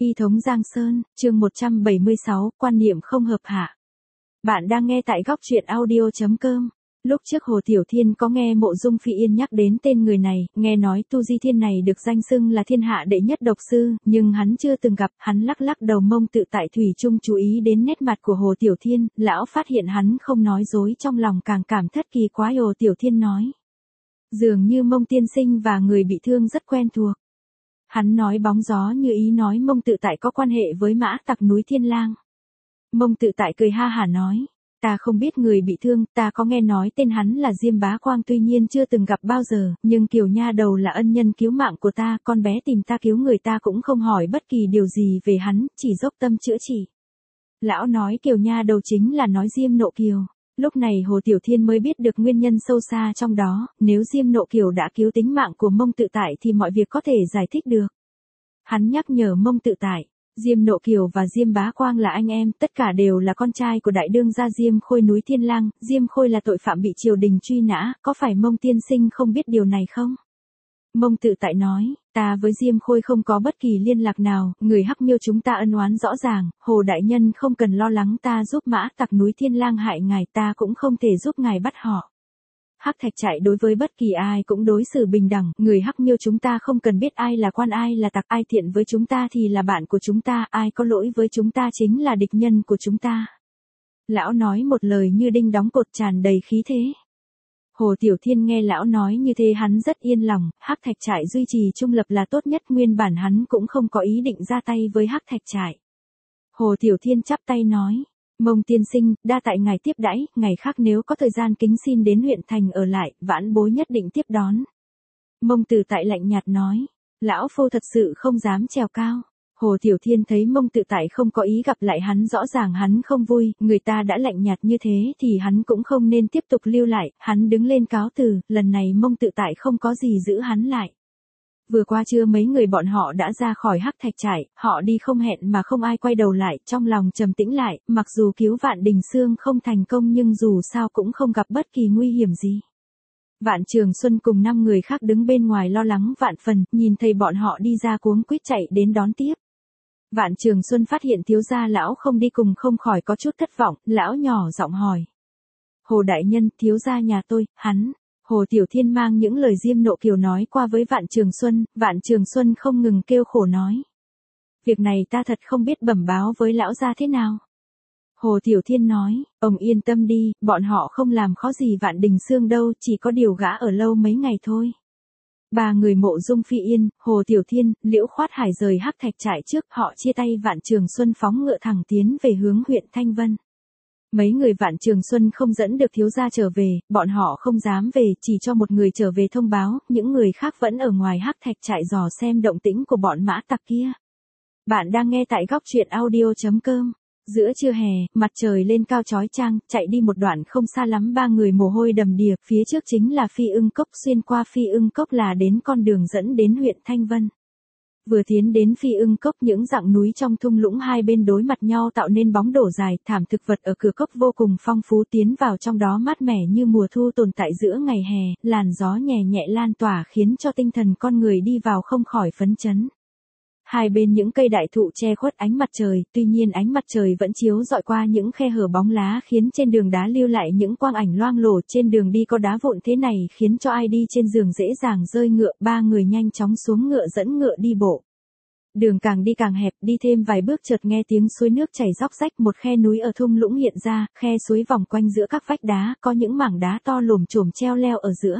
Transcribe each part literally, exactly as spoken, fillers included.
Y thống Giang Sơn, chương một trăm bảy mươi sáu, quan niệm không hợp hạ. Bạn đang nghe tại góc truyện audio chấm com. Lúc trước Hồ Tiểu Thiên có nghe Mộ Dung Phi Yên nhắc đến tên người này, nghe nói Tu Di Thiên này được danh xưng là thiên hạ đệ nhất độc sư, nhưng hắn chưa từng gặp, hắn lắc lắc đầu Mông Tự Tại thủy chung chú ý đến nét mặt của Hồ Tiểu Thiên, lão phát hiện hắn không nói dối, trong lòng càng cảm thất kỳ quái. Hồ Tiểu Thiên nói, dường như Mông tiên sinh và người bị thương rất quen thuộc. Hắn nói bóng gió như ý nói Mông Tự Tại có quan hệ với mã tặc núi Thiên Lang. Mông Tự Tại cười ha hả nói, ta không biết người bị thương, ta có nghe nói tên hắn là Diêm Bá Quang, tuy nhiên chưa từng gặp bao giờ, nhưng Kiều nha đầu là ân nhân cứu mạng của ta, con bé tìm ta cứu người ta cũng không hỏi bất kỳ điều gì về hắn, chỉ dốc tâm chữa trị. Lão nói Kiều nha đầu chính là nói Diêm Nộ Kiều. Lúc này Hồ Tiểu Thiên mới biết được nguyên nhân sâu xa trong đó, nếu Diêm Nộ Kiều đã cứu tính mạng của Mông Tự Tại thì mọi việc có thể giải thích được. Hắn nhắc nhở Mông Tự Tại, Diêm Nộ Kiều và Diêm Bá Quang là anh em, tất cả đều là con trai của đại đương gia Diêm Khôi núi Thiên Lang, Diêm Khôi là tội phạm bị triều đình truy nã, có phải Mông tiên sinh không biết điều này không? Mông Tự Tại nói, ta với Diêm Khôi không có bất kỳ liên lạc nào, người Hắc Miêu chúng ta ân oán rõ ràng, Hồ đại nhân không cần lo lắng, ta giúp mã tặc núi Thiên Lang hại ngài, ta cũng không thể giúp ngài bắt họ. Hắc Thạch Trại đối với bất kỳ ai cũng đối xử bình đẳng, người Hắc Miêu chúng ta không cần biết ai là quan ai là tặc, ai thiện với chúng ta thì là bạn của chúng ta, ai có lỗi với chúng ta chính là địch nhân của chúng ta. Lão nói một lời như đinh đóng cột, tràn đầy khí thế. Hồ Tiểu Thiên nghe lão nói như thế hắn rất yên lòng, Hắc Thạch Trại duy trì trung lập là tốt nhất, nguyên bản hắn cũng không có ý định ra tay với Hắc Thạch Trại. Hồ Tiểu Thiên chắp tay nói, Mông tiên sinh, đa tại ngài tiếp đãi, ngày khác nếu có thời gian kính xin đến huyện thành ở lại, vãn bối nhất định tiếp đón. Mông Tự Tại lạnh nhạt nói, lão phu thật sự không dám trèo cao. Hồ Tiểu Thiên thấy Mông Tự Tại không có ý gặp lại hắn, rõ ràng hắn không vui, người ta đã lạnh nhạt như thế thì hắn cũng không nên tiếp tục lưu lại, hắn đứng lên cáo từ, lần này Mông Tự Tại không có gì giữ hắn lại. Vừa qua trưa mấy người bọn họ đã ra khỏi Hắc Thạch Trại, họ đi không hẹn mà không ai quay đầu lại, trong lòng trầm tĩnh lại, mặc dù cứu Vạn Đình Xương không thành công nhưng dù sao cũng không gặp bất kỳ nguy hiểm gì. Vạn Trường Xuân cùng năm người khác đứng bên ngoài lo lắng vạn phần, nhìn thấy bọn họ đi ra cuống quýt chạy đến đón tiếp. Vạn Trường Xuân phát hiện thiếu gia lão không đi cùng không khỏi có chút thất vọng, lão nhỏ giọng hỏi. Hồ đại nhân, thiếu gia nhà tôi, hắn. Hồ Tiểu Thiên mang những lời Diêm Nộ Kiều nói qua với Vạn Trường Xuân, Vạn Trường Xuân không ngừng kêu khổ nói. Việc này ta thật không biết bẩm báo với lão gia thế nào. Hồ Tiểu Thiên nói, ông yên tâm đi, bọn họ không làm khó gì Vạn Đình Xương đâu, chỉ có điều gã ở lâu mấy ngày thôi. Ba người Mộ Dung Phi Yên, Hồ Tiểu Thiên, Liễu Khoát Hải rời Hắc Thạch Trại trước, họ chia tay Vạn Trường Xuân phóng ngựa thẳng tiến về hướng huyện Thanh Vân. Mấy người Vạn Trường Xuân không dẫn được thiếu gia trở về, bọn họ không dám về, chỉ cho một người trở về thông báo, những người khác vẫn ở ngoài Hắc Thạch Trại dò xem động tĩnh của bọn mã tặc kia. Bạn đang nghe tại góc truyện audio chấm com. Giữa trưa hè, mặt trời lên cao chói chang, chạy đi một đoạn không xa lắm ba người mồ hôi đầm đìa, phía trước chính là Phi Ưng Cốc, xuyên qua Phi Ưng Cốc là đến con đường dẫn đến huyện Thanh Vân. Vừa tiến đến Phi Ưng Cốc, những dặng núi trong thung lũng hai bên đối mặt nhau tạo nên bóng đổ dài, thảm thực vật ở cửa cốc vô cùng phong phú, tiến vào trong đó mát mẻ như mùa thu tồn tại giữa ngày hè, làn gió nhẹ nhẹ lan tỏa khiến cho tinh thần con người đi vào không khỏi phấn chấn. Hai bên những cây đại thụ che khuất ánh mặt trời, tuy nhiên ánh mặt trời vẫn chiếu rọi qua những khe hở bóng lá khiến trên đường đá lưu lại những quang ảnh loang lổ, trên đường đi có đá vụn thế này khiến cho ai đi trên giường dễ dàng rơi ngựa, ba người nhanh chóng xuống ngựa dẫn ngựa đi bộ. Đường càng đi càng hẹp, đi thêm vài bước chợt nghe tiếng suối nước chảy róc rách, một khe núi ở thung lũng hiện ra, khe suối vòng quanh giữa các vách đá, có những mảng đá to lồm chồm treo leo ở giữa.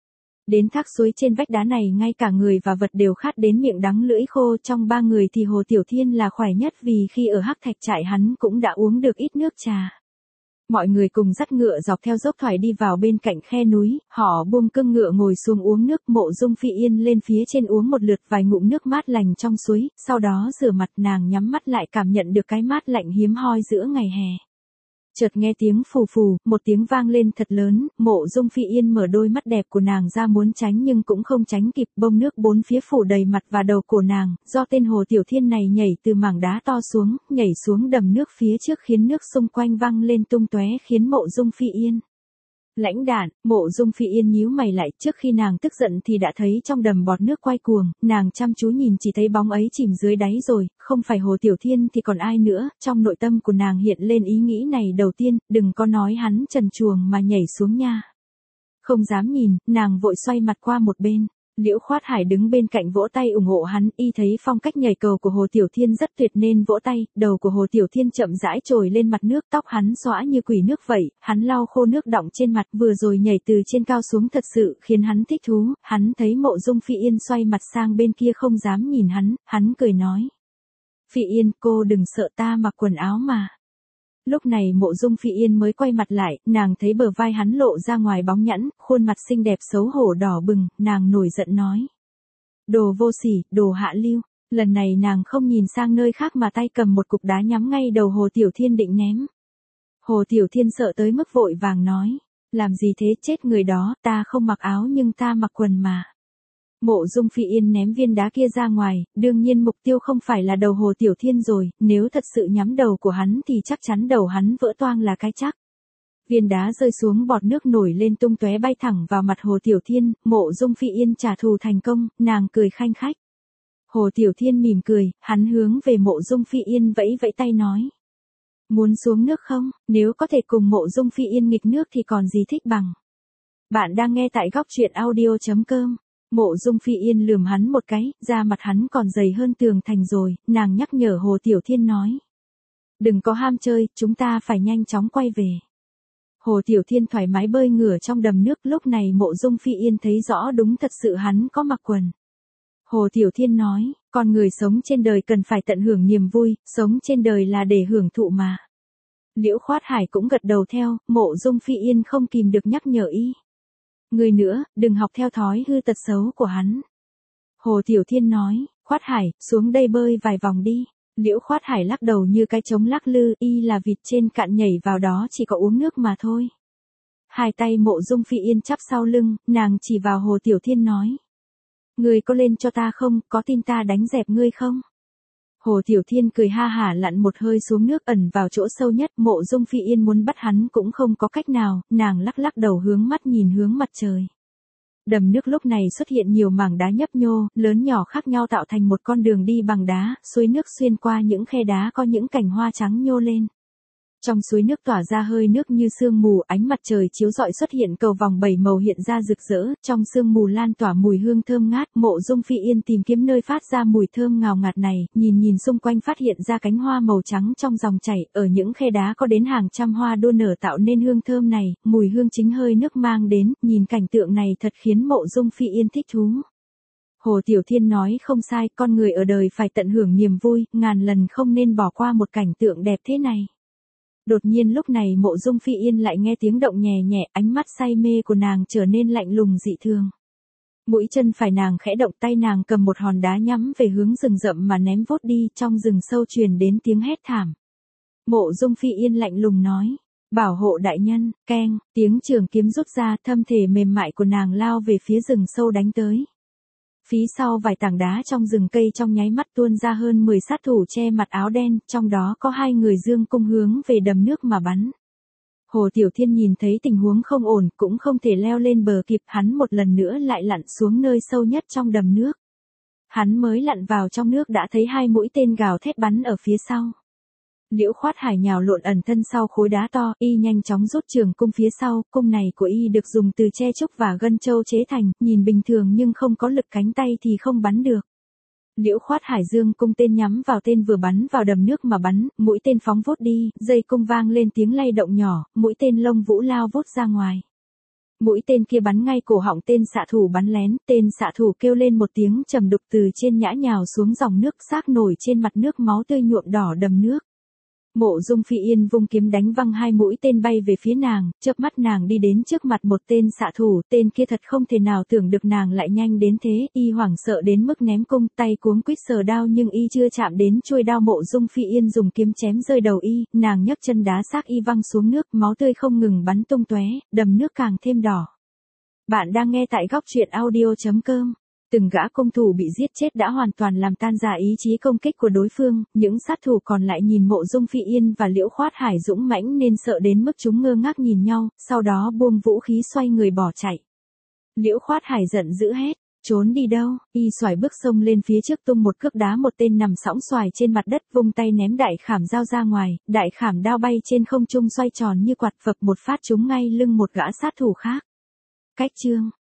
Đến thác suối trên vách đá này ngay cả người và vật đều khát đến miệng đắng lưỡi khô, trong ba người thì Hồ Tiểu Thiên là khỏe nhất vì khi ở Hắc Thạch Trại hắn cũng đã uống được ít nước trà. Mọi người cùng dắt ngựa dọc theo dốc thoải đi vào bên cạnh khe núi, họ buông cương ngựa ngồi xuống uống nước. Mộ Dung Phi Yên lên phía trên uống một lượt vài ngụm nước mát lành trong suối, sau đó rửa mặt, nàng nhắm mắt lại cảm nhận được cái mát lạnh hiếm hoi giữa ngày hè. Chợt nghe tiếng phù phù, một tiếng vang lên thật lớn, Mộ Dung Phi Yên mở đôi mắt đẹp của nàng ra muốn tránh nhưng cũng không tránh kịp, bông nước bốn phía phủ đầy mặt và đầu của nàng, do tên Hồ Tiểu Thiên này nhảy từ mảng đá to xuống, nhảy xuống đầm nước phía trước khiến nước xung quanh văng lên tung tóe khiến Mộ Dung Phi Yên Lãnh đạn, Mộ Dung Phi Yên nhíu mày lại, trước khi nàng tức giận thì đã thấy trong đầm bọt nước quay cuồng, nàng chăm chú nhìn chỉ thấy bóng ấy chìm dưới đáy rồi, không phải Hồ Tiểu Thiên thì còn ai nữa, trong nội tâm của nàng hiện lên ý nghĩ này đầu tiên, đừng có nói hắn trần truồng mà nhảy xuống nha. Không dám nhìn, nàng vội xoay mặt qua một bên. Liễu Khoát Hải đứng bên cạnh vỗ tay ủng hộ hắn, y thấy phong cách nhảy cầu của Hồ Tiểu Thiên rất tuyệt nên vỗ tay, đầu của Hồ Tiểu Thiên chậm rãi trồi lên mặt nước, tóc hắn xõa như quỷ nước vậy, hắn lau khô nước đọng trên mặt, vừa rồi nhảy từ trên cao xuống thật sự khiến hắn thích thú, hắn thấy Mộ Dung Phi Yên xoay mặt sang bên kia không dám nhìn hắn, hắn cười nói. Phi Yên, cô đừng sợ, ta mặc quần áo mà. Lúc này Mộ Dung Phi Yên mới quay mặt lại, nàng thấy bờ vai hắn lộ ra ngoài bóng nhẵn, khuôn mặt xinh đẹp xấu hổ đỏ bừng, nàng nổi giận nói. Đồ vô sỉ, đồ hạ lưu, lần này nàng không nhìn sang nơi khác mà tay cầm một cục đá nhắm ngay đầu Hồ Tiểu Thiên định ném. Hồ Tiểu Thiên sợ tới mức vội vàng nói, làm gì thế chết người đó, ta không mặc áo nhưng ta mặc quần mà. Mộ Dung Phi Yên ném viên đá kia ra ngoài, đương nhiên mục tiêu không phải là đầu Hồ Tiểu Thiên rồi, nếu thật sự nhắm đầu của hắn thì chắc chắn đầu hắn vỡ toang là cái chắc. Viên đá rơi xuống bọt nước nổi lên tung tóe bay thẳng vào mặt Hồ Tiểu Thiên, Mộ Dung Phi Yên trả thù thành công, nàng cười khanh khách. Hồ Tiểu Thiên mỉm cười, hắn hướng về Mộ Dung Phi Yên vẫy vẫy tay nói. Muốn xuống nước không, nếu có thể cùng Mộ Dung Phi Yên nghịch nước thì còn gì thích bằng. Bạn đang nghe tại góc truyện audio chấm com. Mộ Dung Phi Yên lườm hắn một cái, da mặt hắn còn dày hơn tường thành rồi, nàng nhắc nhở Hồ Tiểu Thiên nói. Đừng có ham chơi, chúng ta phải nhanh chóng quay về. Hồ Tiểu Thiên thoải mái bơi ngửa trong đầm nước, lúc này Mộ Dung Phi Yên thấy rõ đúng thật sự hắn có mặc quần. Hồ Tiểu Thiên nói, con người sống trên đời cần phải tận hưởng niềm vui, sống trên đời là để hưởng thụ mà. Liễu Khoát Hải cũng gật đầu theo, Mộ Dung Phi Yên không kìm được nhắc nhở y. Người nữa, đừng học theo thói hư tật xấu của hắn. Hồ Tiểu Thiên nói, Khoát Hải, xuống đây bơi vài vòng đi. Liễu Khoát Hải lắc đầu như cái trống lắc lư, y là vịt trên cạn nhảy vào đó chỉ có uống nước mà thôi. Hai tay Mộ Dung Phi Yên chắp sau lưng, nàng chỉ vào Hồ Tiểu Thiên nói. Ngươi có lên cho ta không, có tin ta đánh dẹp ngươi không? Hồ Tiểu Thiên cười ha hả lặn một hơi xuống nước ẩn vào chỗ sâu nhất, Mộ Dung Phi Yên muốn bắt hắn cũng không có cách nào, nàng lắc lắc đầu hướng mắt nhìn hướng mặt trời. Đầm nước lúc này xuất hiện nhiều mảng đá nhấp nhô, lớn nhỏ khác nhau tạo thành một con đường đi bằng đá, suối nước xuyên qua những khe đá có những cành hoa trắng nhô lên. Trong suối nước tỏa ra hơi nước như sương mù, ánh mặt trời chiếu rọi xuất hiện cầu vòng bảy màu hiện ra rực rỡ, trong sương mù lan tỏa mùi hương thơm ngát, Mộ Dung Phi Yên tìm kiếm nơi phát ra mùi thơm ngào ngạt này, nhìn nhìn xung quanh phát hiện ra cánh hoa màu trắng trong dòng chảy, ở những khe đá có đến hàng trăm hoa đua nở tạo nên hương thơm này, mùi hương chính hơi nước mang đến, nhìn cảnh tượng này thật khiến Mộ Dung Phi Yên thích thú. Hồ Tiểu Thiên nói không sai, con người ở đời phải tận hưởng niềm vui, ngàn lần không nên bỏ qua một cảnh tượng đẹp thế này. Đột nhiên lúc này Mộ Dung Phi Yên lại nghe tiếng động nhẹ nhẹ, ánh mắt say mê của nàng trở nên lạnh lùng dị thường. Mũi chân phải nàng khẽ động, tay nàng cầm một hòn đá nhắm về hướng rừng rậm mà ném vốt đi, trong rừng sâu truyền đến tiếng hét thảm. Mộ Dung Phi Yên lạnh lùng nói, bảo hộ đại nhân, keng, tiếng trường kiếm rút ra, thân thể mềm mại của nàng lao về phía rừng sâu đánh tới. Phía sau vài tảng đá trong rừng cây trong nháy mắt tuôn ra hơn mười sát thủ che mặt áo đen, trong đó có hai người dương cung hướng về đầm nước mà bắn. Hồ Tiểu Thiên nhìn thấy tình huống không ổn, cũng không thể leo lên bờ kịp, hắn một lần nữa lại lặn xuống nơi sâu nhất trong đầm nước. Hắn mới lặn vào trong nước đã thấy hai mũi tên gào thét bắn ở phía sau. Liễu Khoát Hải nhào lộn ẩn thân sau khối đá to, y nhanh chóng rút trường cung phía sau, cung này của y được dùng từ tre trúc và gân châu chế thành, nhìn bình thường nhưng không có lực cánh tay thì không bắn được. Liễu Khoát Hải dương cung tên nhắm vào tên vừa bắn vào đầm nước mà bắn, mũi tên phóng vút đi, dây cung vang lên tiếng lay động nhỏ, mũi tên lông vũ lao vút ra ngoài. Mũi tên kia bắn ngay cổ họng tên xạ thủ bắn lén, tên xạ thủ kêu lên một tiếng trầm đục từ trên nhã nhào xuống dòng nước, xác nổi trên mặt nước, máu tươi nhuộm đỏ đầm nước. Mộ Dung Phi Yên vung kiếm đánh văng hai mũi tên bay về phía nàng, chớp mắt nàng đi đến trước mặt một tên xạ thủ, tên kia thật không thể nào tưởng được nàng lại nhanh đến thế, y hoảng sợ đến mức ném cung, tay cuống quýt sờ đao nhưng y chưa chạm đến chuôi đao, Mộ Dung Phi Yên dùng kiếm chém rơi đầu y, nàng nhấc chân đá xác y văng xuống nước, máu tươi không ngừng bắn tung tóe, đầm nước càng thêm đỏ. Bạn đang nghe tại góc truyện audio chấm com. Từng gã công thủ bị giết chết đã hoàn toàn làm tan rã ý chí công kích của đối phương, những sát thủ còn lại nhìn Mộ Dung Phi Yên và Liễu Khoát Hải dũng mãnh nên sợ đến mức chúng ngơ ngác nhìn nhau, sau đó buông vũ khí xoay người bỏ chạy. Liễu Khoát Hải giận dữ hét, trốn đi đâu, y xoài bước sông lên phía trước tung một cước đá một tên nằm sõng xoài trên mặt đất, vung tay ném đại khảm dao ra ngoài, đại khảm đao bay trên không trung xoay tròn như quạt, phập một phát trúng ngay lưng một gã sát thủ khác. Cách chương